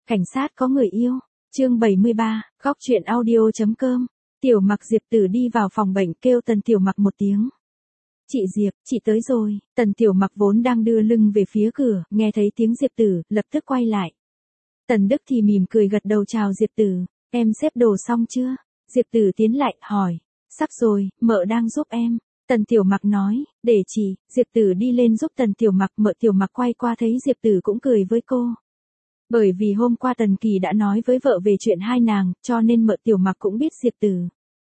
Cảnh sát có người yêu. Chương 73, góc truyện audio.com. Tiểu Mặc Diệp Tử đi vào phòng bệnh kêu Tần Tiểu Mặc một tiếng. Chị Diệp, chị tới rồi. Tần Tiểu Mặc vốn đang đưa lưng về phía cửa, nghe thấy tiếng Diệp Tử, lập tức quay lại. Tần Đức thì mỉm cười gật đầu chào Diệp Tử, em xếp đồ xong chưa? Diệp Tử tiến lại, hỏi. Sắp rồi, mợ đang giúp em. Tần Tiểu Mặc nói, để chị. Diệp Tử đi lên giúp Tần Tiểu Mặc, mợ Tiểu Mặc quay qua thấy Diệp Tử cũng cười với cô. Bởi vì hôm qua Tần Kỳ đã nói với vợ về chuyện hai nàng, cho nên mợ Tiểu Mặc cũng biết Diệp Tử.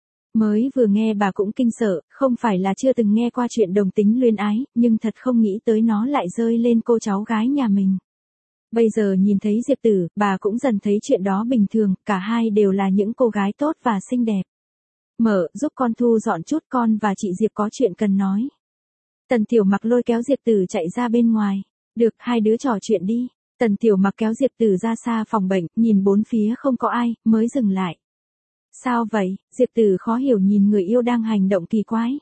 Mới vừa nghe bà cũng kinh sợ, không phải là chưa từng nghe qua chuyện đồng tính luyến ái, nhưng thật không nghĩ tới nó lại rơi lên cô cháu gái nhà mình. Bây giờ nhìn thấy Diệp Tử, bà cũng dần thấy chuyện đó bình thường, cả hai đều là những cô gái tốt và xinh đẹp. Mợ, giúp con thu dọn chút, con và chị Diệp có chuyện cần nói. Tần Tiểu Mặc lôi kéo Diệp Tử chạy ra bên ngoài. Được, hai đứa trò chuyện đi. Tần Tiểu Mặc kéo Diệp Tử ra xa phòng bệnh, nhìn bốn phía không có ai, mới dừng lại. Sao vậy? Diệp Tử khó hiểu nhìn người yêu đang hành động kỳ quái.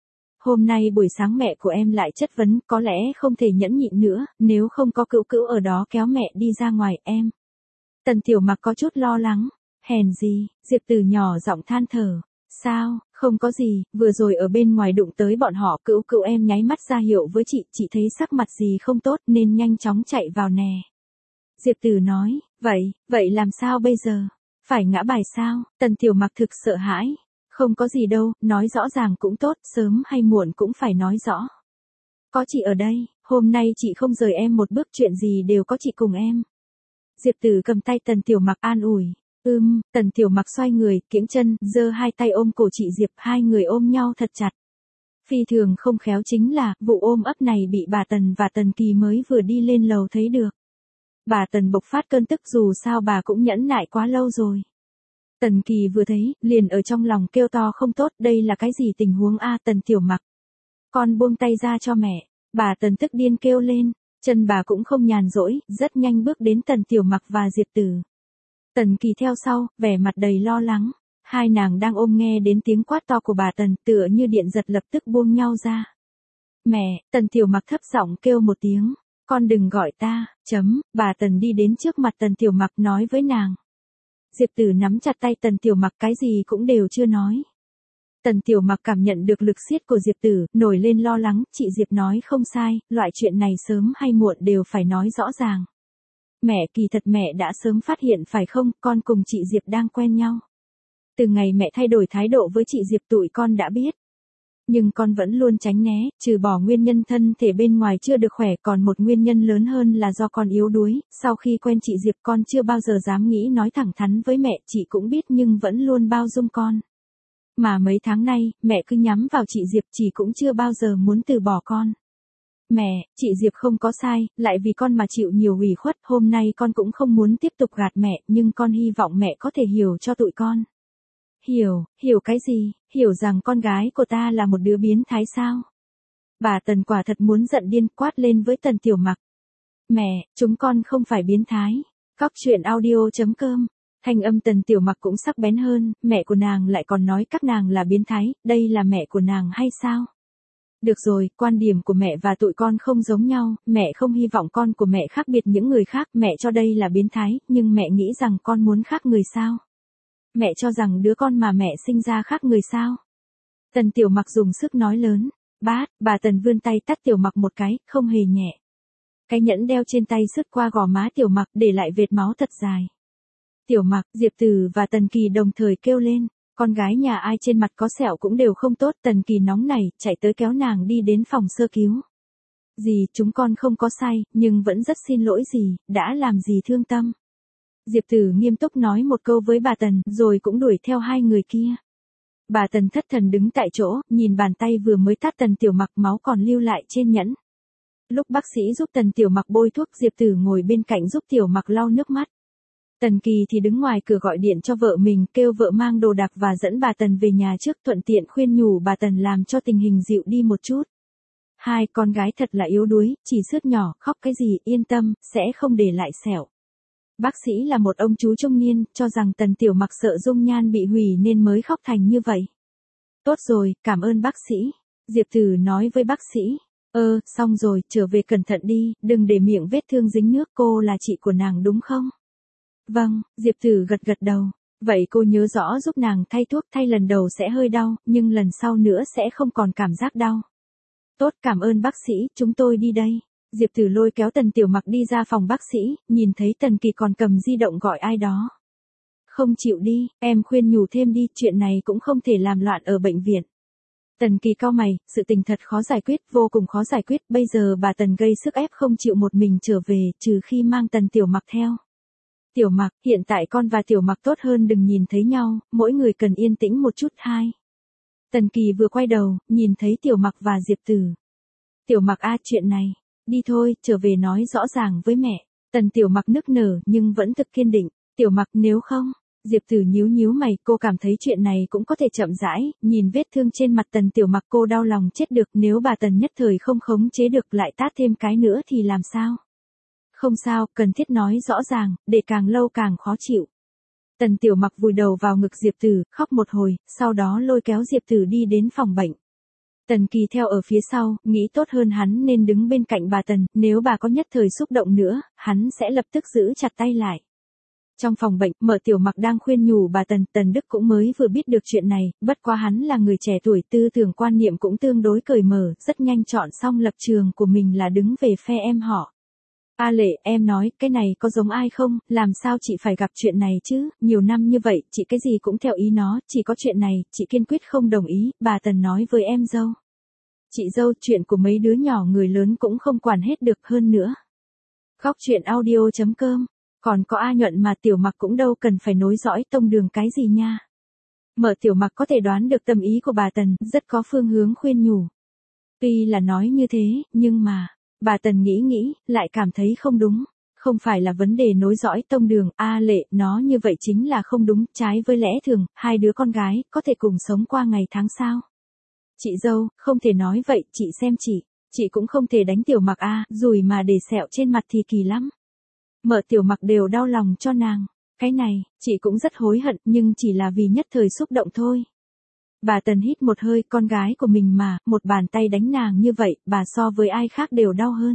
Hôm nay buổi sáng mẹ của em lại chất vấn, có lẽ không thể nhẫn nhịn nữa, nếu không có Cữu Cữu ở đó kéo mẹ đi ra ngoài em. Tần Tiểu Mặc có chút lo lắng. Hèn gì? Diệp Tử nhỏ giọng than thở. Sao? Không có gì, vừa rồi ở bên ngoài đụng tới bọn họ, Cữu Cữu em nháy mắt ra hiệu với chị thấy sắc mặt gì không tốt nên nhanh chóng chạy vào nè. Diệp Tử nói, vậy làm sao bây giờ? Phải ngã bài sao? Tần Tiểu Mặc thực sợ hãi. Không có gì đâu, nói rõ ràng cũng tốt, sớm hay muộn cũng phải nói rõ. Có chị ở đây, hôm nay chị không rời em một bước, chuyện gì đều có chị cùng em. Diệp Tử cầm tay Tần Tiểu Mặc an ủi. Tần Tiểu Mặc xoay người, kiễng chân, giơ hai tay ôm cổ chị Diệp, hai người ôm nhau thật chặt. Phi thường không khéo chính là, vụ ôm ấp này bị bà Tần và Tần Kỳ mới vừa đi lên lầu thấy được. Bà Tần bộc phát cơn tức, dù sao bà cũng nhẫn nại quá lâu rồi. Tần Kỳ vừa thấy, liền ở trong lòng kêu to không tốt, đây là cái gì tình huống a? Tần Tiểu Mặc, con buông tay ra cho mẹ. Bà Tần tức điên kêu lên, chân bà cũng không nhàn rỗi, rất nhanh bước đến Tần Tiểu Mặc và Diệp Tử. Tần Kỳ theo sau, vẻ mặt đầy lo lắng. Hai nàng đang ôm nghe đến tiếng quát to của bà Tần, tựa như điện giật lập tức buông nhau ra. Mẹ, Tần Tiểu Mặc thấp giọng kêu một tiếng. Con đừng gọi ta, bà Tần đi đến trước mặt Tần Tiểu Mặc nói với nàng. Diệp Tử nắm chặt tay Tần Tiểu Mặc, cái gì cũng đều chưa nói. Tần Tiểu Mặc cảm nhận được lực siết của Diệp Tử, nổi lên lo lắng, chị Diệp nói không sai, loại chuyện này sớm hay muộn đều phải nói rõ ràng. Mẹ, kỳ thật mẹ đã sớm phát hiện phải không, con cùng chị Diệp đang quen nhau. Từ ngày mẹ thay đổi thái độ với chị Diệp tụi con đã biết. Nhưng con vẫn luôn tránh né, trừ bỏ nguyên nhân thân thể bên ngoài chưa được khỏe, còn một nguyên nhân lớn hơn là do con yếu đuối. Sau khi quen chị Diệp con chưa bao giờ dám nghĩ nói thẳng thắn với mẹ, chị cũng biết nhưng vẫn luôn bao dung con. Mà mấy tháng nay, mẹ cứ nhắm vào chị Diệp, chị cũng chưa bao giờ muốn từ bỏ con. Mẹ, chị Diệp không có sai, lại vì con mà chịu nhiều ủy khuất, hôm nay con cũng không muốn tiếp tục gạt mẹ, nhưng con hy vọng mẹ có thể hiểu cho tụi con. Hiểu cái gì? Hiểu rằng con gái của ta là một đứa biến thái sao? Bà Tần quả thật muốn giận điên, quát lên với Tần Tiểu Mặc. Mẹ, chúng con không phải biến thái. Góc truyện audio.com. Thanh âm Tần Tiểu Mặc cũng sắc bén hơn, mẹ của nàng lại còn nói các nàng là biến thái, đây là mẹ của nàng hay sao? Được rồi, quan điểm của mẹ và tụi con không giống nhau, mẹ không hy vọng con của mẹ khác biệt những người khác, mẹ cho đây là biến thái, nhưng mẹ nghĩ rằng con muốn khác người sao? Mẹ cho rằng đứa con mà mẹ sinh ra khác người sao? Tần Tiểu Mặc dùng sức nói lớn. Bà Tần vươn tay tát Tiểu Mặc một cái, không hề nhẹ. Cái nhẫn đeo trên tay sứt qua gò má Tiểu Mặc, để lại vệt máu thật dài. Tiểu Mặc, Diệp Tử và Tần Kỳ đồng thời kêu lên. Con gái nhà ai trên mặt có sẹo cũng đều không tốt. Tần Kỳ nóng nảy, chạy tới kéo nàng đi đến phòng sơ cứu. Dì, chúng con không có sai, nhưng vẫn rất xin lỗi dì, đã làm dì thương tâm. Diệp Tử nghiêm túc nói một câu với bà Tần, rồi cũng đuổi theo hai người kia. Bà Tần thất thần đứng tại chỗ, nhìn bàn tay vừa mới tát Tần Tiểu Mặc, máu còn lưu lại trên nhẫn. Lúc bác sĩ giúp Tần Tiểu Mặc bôi thuốc, Diệp Tử ngồi bên cạnh giúp Tiểu Mặc lau nước mắt. Tần Kỳ thì đứng ngoài cửa gọi điện cho vợ mình, kêu vợ mang đồ đạc và dẫn bà Tần về nhà trước, thuận tiện khuyên nhủ bà Tần làm cho tình hình dịu đi một chút. Hai con gái thật là yếu đuối, chỉ sướt nhỏ, khóc cái gì, yên tâm, sẽ không để lại sẹo. Bác sĩ là một ông chú trung niên, cho rằng Tần Tiểu Mặc sợ dung nhan bị hủy nên mới khóc thành như vậy. Tốt rồi, cảm ơn bác sĩ. Diệp Tử nói với bác sĩ. Xong rồi, trở về cẩn thận đi, đừng để miệng vết thương dính nước, cô là chị của nàng đúng không? Vâng, Diệp Tử gật gật đầu. Vậy cô nhớ rõ giúp nàng thay thuốc, thay lần đầu sẽ hơi đau, nhưng lần sau nữa sẽ không còn cảm giác đau. Tốt, cảm ơn bác sĩ, chúng tôi đi đây. Diệp Tử lôi kéo Tần Tiểu Mặc đi ra phòng bác sĩ, nhìn thấy Tần Kỳ còn cầm di động gọi ai đó. Không chịu đi, em khuyên nhủ thêm đi, chuyện này cũng không thể làm loạn ở bệnh viện. Tần Kỳ cau mày, sự tình thật khó giải quyết, vô cùng khó giải quyết, bây giờ bà Tần gây sức ép không chịu một mình trở về, trừ khi mang Tần Tiểu Mặc theo. Tiểu Mặc, hiện tại con và Tiểu Mặc tốt hơn đừng nhìn thấy nhau, mỗi người cần yên tĩnh một chút. Hai. Tần Kỳ vừa quay đầu, nhìn thấy Tiểu Mặc và Diệp Tử. Tiểu Mặc chuyện này, đi thôi, trở về nói rõ ràng với mẹ. Tần Tiểu Mặc nức nở nhưng vẫn thực kiên định. Tiểu Mặc, nếu không. Diệp Tử nhíu nhíu mày, cô cảm thấy chuyện này cũng có thể chậm rãi, nhìn vết thương trên mặt Tần Tiểu Mặc cô đau lòng chết được, nếu bà Tần nhất thời không khống chế được lại tát thêm cái nữa thì làm sao? Không sao, cần thiết nói rõ ràng, để càng lâu càng khó chịu. Tần Tiểu Mặc vùi đầu vào ngực Diệp Tử, khóc một hồi, sau đó lôi kéo Diệp Tử đi đến phòng bệnh. Tần Kỳ theo ở phía sau, nghĩ tốt hơn hắn nên đứng bên cạnh bà Tần, nếu bà có nhất thời xúc động nữa, hắn sẽ lập tức giữ chặt tay lại. Trong phòng bệnh, Mợ Tiểu Mặc đang khuyên nhủ bà Tần, Tần Đức cũng mới vừa biết được chuyện này, bất quá hắn là người trẻ tuổi, tư tưởng quan niệm cũng tương đối cởi mở, rất nhanh chọn xong lập trường của mình là đứng về phe em họ. A Lệ, em nói, cái này có giống ai không, làm sao chị phải gặp chuyện này chứ, nhiều năm như vậy, chị cái gì cũng theo ý nó, chỉ có chuyện này, chị kiên quyết không đồng ý, bà Tần nói với em dâu. Chị dâu, chuyện của mấy đứa nhỏ người lớn cũng không quản hết được hơn nữa. Khóc chuyện audio.com, còn có A Nhuận mà Tiểu Mặc cũng đâu cần phải nối dõi tông đường cái gì nha. Mở Tiểu Mặc có thể đoán được tâm ý của bà Tần, rất có phương hướng khuyên nhủ. Tuy là nói như thế, nhưng mà... Bà Tần nghĩ, lại cảm thấy không đúng. Không phải là vấn đề nối dõi tông đường, Lệ, nó như vậy chính là không đúng, trái với lẽ thường, hai đứa con gái, có thể cùng sống qua ngày tháng sao. Chị dâu, không thể nói vậy, chị xem chị cũng không thể đánh Tiểu Mặc rủi mà để sẹo trên mặt thì kỳ lắm. Mợ Tiểu Mặc đều đau lòng cho nàng. Cái này, chị cũng rất hối hận, nhưng chỉ là vì nhất thời xúc động thôi. Bà Tần hít một hơi, con gái của mình mà, một bàn tay đánh nàng như vậy, bà so với ai khác đều đau hơn.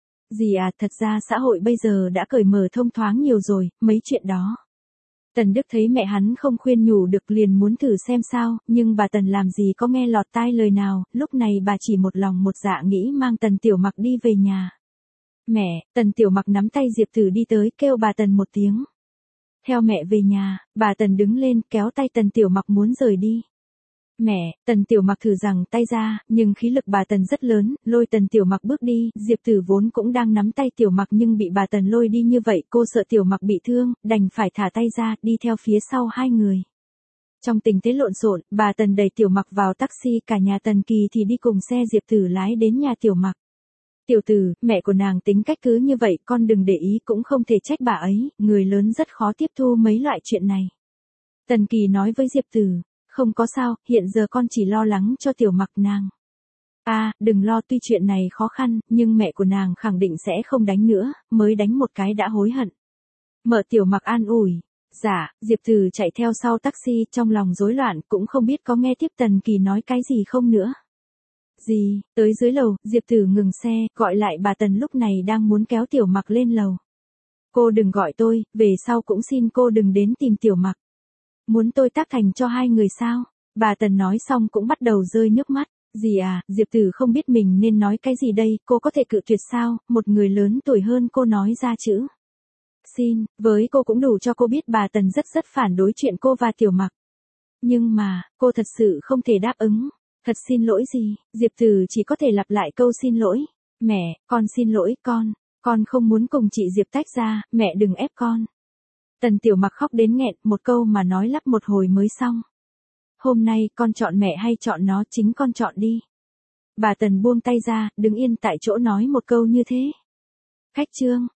Dì thật ra xã hội bây giờ đã cởi mở thông thoáng nhiều rồi, mấy chuyện đó. Tần Đức thấy mẹ hắn không khuyên nhủ được liền muốn thử xem sao, nhưng bà Tần làm gì có nghe lọt tai lời nào, lúc này bà chỉ một lòng một dạ nghĩ mang Tần Tiểu Mặc đi về nhà. Mẹ, Tần Tiểu Mặc nắm tay Diệp Tử đi tới, kêu bà Tần một tiếng. Theo mẹ về nhà, bà Tần đứng lên, kéo tay Tần Tiểu Mặc muốn rời đi. Mẹ, Tần Tiểu Mặc thử giằng tay ra, nhưng khí lực bà Tần rất lớn, lôi Tần Tiểu Mặc bước đi, Diệp Tử vốn cũng đang nắm tay Tiểu Mặc nhưng bị bà Tần lôi đi như vậy, cô sợ Tiểu Mặc bị thương, đành phải thả tay ra, đi theo phía sau hai người. Trong tình thế lộn xộn, bà Tần đẩy Tiểu Mặc vào taxi, cả nhà Tần Kỳ thì đi cùng xe Diệp Tử lái đến nhà Tiểu Mặc. Tiểu Tử, mẹ của nàng tính cách cứ như vậy, con đừng để ý, cũng không thể trách bà ấy, người lớn rất khó tiếp thu mấy loại chuyện này. Tần Kỳ nói với Diệp Tử. Không có sao, hiện giờ con chỉ lo lắng cho Tiểu Mặc nàng. Đừng lo, tuy chuyện này khó khăn, nhưng mẹ của nàng khẳng định sẽ không đánh nữa, mới đánh một cái đã hối hận. Mợ Tiểu Mặc an ủi. Dạ, Diệp Tử chạy theo sau taxi, trong lòng rối loạn, cũng không biết có nghe tiếp Tần Kỳ nói cái gì không nữa. Gì, tới dưới lầu, Diệp Tử ngừng xe, gọi lại bà Tần lúc này đang muốn kéo Tiểu Mặc lên lầu. Cô đừng gọi tôi, về sau cũng xin cô đừng đến tìm Tiểu Mặc. Muốn tôi tác thành cho hai người sao? Bà Tần nói xong cũng bắt đầu rơi nước mắt. Dì Diệp Tử không biết mình nên nói cái gì đây, cô có thể cự tuyệt sao, một người lớn tuổi hơn cô nói ra chữ. Xin, với cô cũng đủ cho cô biết bà Tần rất phản đối chuyện cô và Tiểu Mặc. Nhưng mà, cô thật sự không thể đáp ứng. Thật xin lỗi gì, Diệp Tử chỉ có thể lặp lại câu xin lỗi. Mẹ, con xin lỗi con không muốn cùng chị Diệp tách ra, mẹ đừng ép con. Tần Tiểu Mặc khóc đến nghẹn, một câu mà nói lắp một hồi mới xong. Hôm nay con chọn mẹ hay chọn nó, chính con chọn đi. Bà Tần buông tay ra, đứng yên tại chỗ nói một câu như thế. Khách trương.